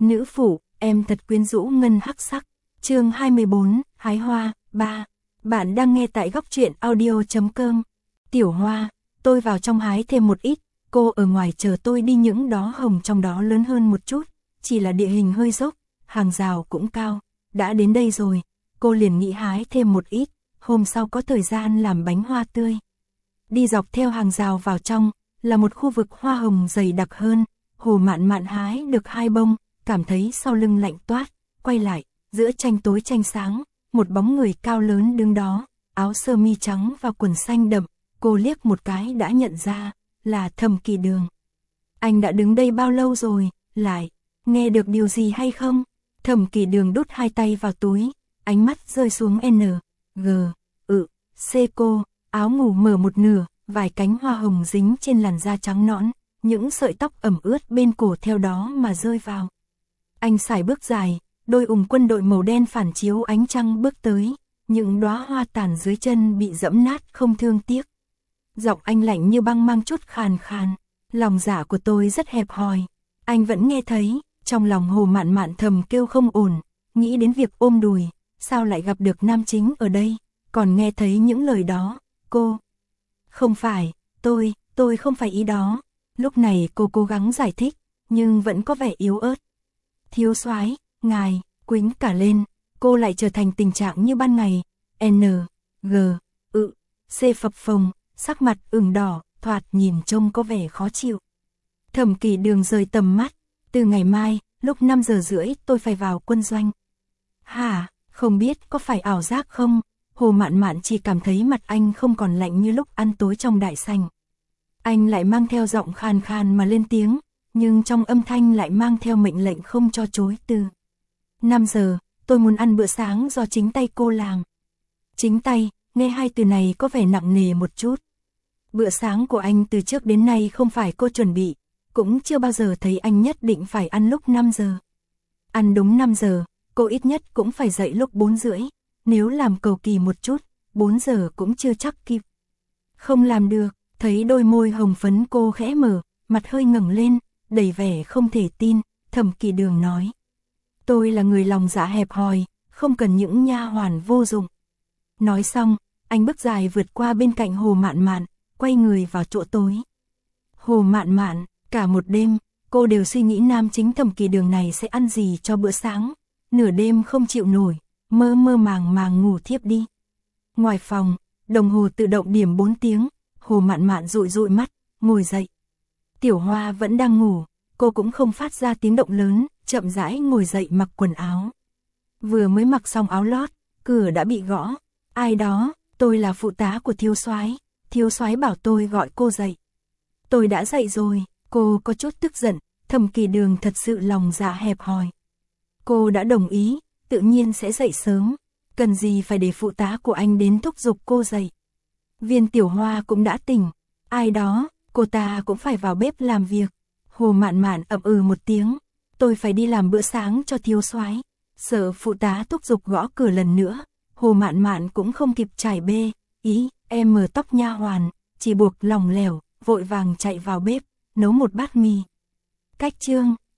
Nữ phụ, em thật quyến rũ ngân hắc sắc. Chương 24, hái hoa, 3. Bạn đang nghe tại góc truyện audio.com. Tiểu Hoa, tôi vào trong hái thêm một ít, cô ở ngoài chờ tôi đi, những đóa hồng trong đó lớn hơn một chút, chỉ là địa hình hơi dốc, hàng rào cũng cao. Đã đến đây rồi, cô liền nghĩ hái thêm một ít, hôm sau có thời gian làm bánh hoa tươi. Đi dọc theo hàng rào vào trong, là một khu vực hoa hồng dày đặc hơn. Hồ Mạn Mạn hái được 2 bông, cảm thấy sau lưng lạnh toát, quay lại, giữa tranh tối tranh sáng, một bóng người cao lớn đứng đó, áo sơ mi trắng và quần xanh đậm, cô liếc một cái đã nhận ra, là Thẩm Kỳ Đường. Anh đã đứng đây bao lâu rồi, lại, nghe được điều gì hay không? Thẩm Kỳ Đường đút 2 tay vào túi, ánh mắt rơi xuống N, G, C cô, áo ngủ mở một nửa, vài cánh hoa hồng dính trên làn da trắng nõn, những sợi tóc ẩm ướt bên cổ theo đó mà rơi vào. Anh sải bước dài, đôi quân đội màu đen phản chiếu ánh trăng bước tới, những đóa hoa tàn dưới chân bị dẫm nát không thương tiếc. Giọng anh lạnh như băng mang chút khàn khàn, lòng dạ của tôi rất hẹp hòi. Anh vẫn nghe thấy, trong lòng Hồ Mạn Mạn thầm kêu không ổn, nghĩ đến việc ôm đùi, sao lại gặp được nam chính ở đây, còn nghe thấy những lời đó, cô. Không phải, tôi không phải ý đó. Lúc này cô cố gắng giải thích, nhưng vẫn có vẻ yếu ớt. Thiếu soái, ngài, quĩnh cả lên, cô lại trở thành tình trạng như ban ngày. N, G, C phập phồng, sắc mặt ửng đỏ, thoạt nhìn trông có vẻ khó chịu. Thẩm Kỳ Đường rời tầm mắt, từ ngày mai, lúc 5 giờ rưỡi tôi phải vào quân doanh. Hả, không biết có phải ảo giác không? Hồ Mạn Mạn chỉ cảm thấy mặt anh không còn lạnh như lúc ăn tối trong đại sảnh. Anh lại mang theo giọng khàn khàn mà lên tiếng, nhưng trong âm thanh lại mang theo mệnh lệnh không cho chối từ. 5 giờ, tôi muốn ăn bữa sáng do chính tay cô làm. Chính tay, nghe 2 từ này có vẻ nặng nề một chút. Bữa sáng của anh từ trước đến nay không phải cô chuẩn bị, cũng chưa bao giờ thấy anh nhất định phải ăn lúc 5 giờ. Ăn đúng 5 giờ, cô ít nhất cũng phải dậy lúc 4 rưỡi, nếu làm cầu kỳ một chút, 4 giờ cũng chưa chắc kịp. Không làm được. Thấy đôi môi hồng phấn cô khẽ mở, mặt hơi ngẩng lên, đầy vẻ không thể tin, Thẩm Kỳ Đường nói. Tôi là người lòng dạ hẹp hòi, không cần những nha hoàn vô dụng. Nói xong, anh bước dài vượt qua bên cạnh Hồ Mạn Mạn, quay người vào chỗ tối. Hồ Mạn Mạn, cả một đêm, cô đều suy nghĩ nam chính Thẩm Kỳ Đường này sẽ ăn gì cho bữa sáng. Nửa đêm không chịu nổi, mơ mơ màng màng ngủ thiếp đi. Ngoài phòng, đồng hồ tự động điểm 4 tiếng. Hồ Mạn Mạn dụi dụi mắt, ngồi dậy. Tiểu Hoa vẫn đang ngủ, cô cũng không phát ra tiếng động lớn, chậm rãi ngồi dậy mặc quần áo. Vừa mới mặc xong áo lót, cửa đã bị gõ. Ai đó? Tôi là phụ tá của thiếu soái bảo tôi gọi cô dậy. Tôi đã dậy rồi, cô có chút tức giận, Thẩm Kỳ Đường thật sự lòng dạ hẹp hòi. Cô đã đồng ý, tự nhiên sẽ dậy sớm, cần gì phải để phụ tá của anh đến thúc giục cô dậy. Viên Tiểu Hoa cũng đã tỉnh, ai đó, cô ta cũng phải vào bếp làm việc. Hồ Mạn Mạn ậm một tiếng, tôi phải đi làm bữa sáng cho thiếu soái. Sợ phụ tá thúc giục gõ cửa lần nữa, Hồ Mạn Mạn cũng không kịp trải bê, em mở tóc nha hoàn, chỉ buộc lỏng lẻo, vội vàng chạy vào bếp, nấu một bát mì. Cách chương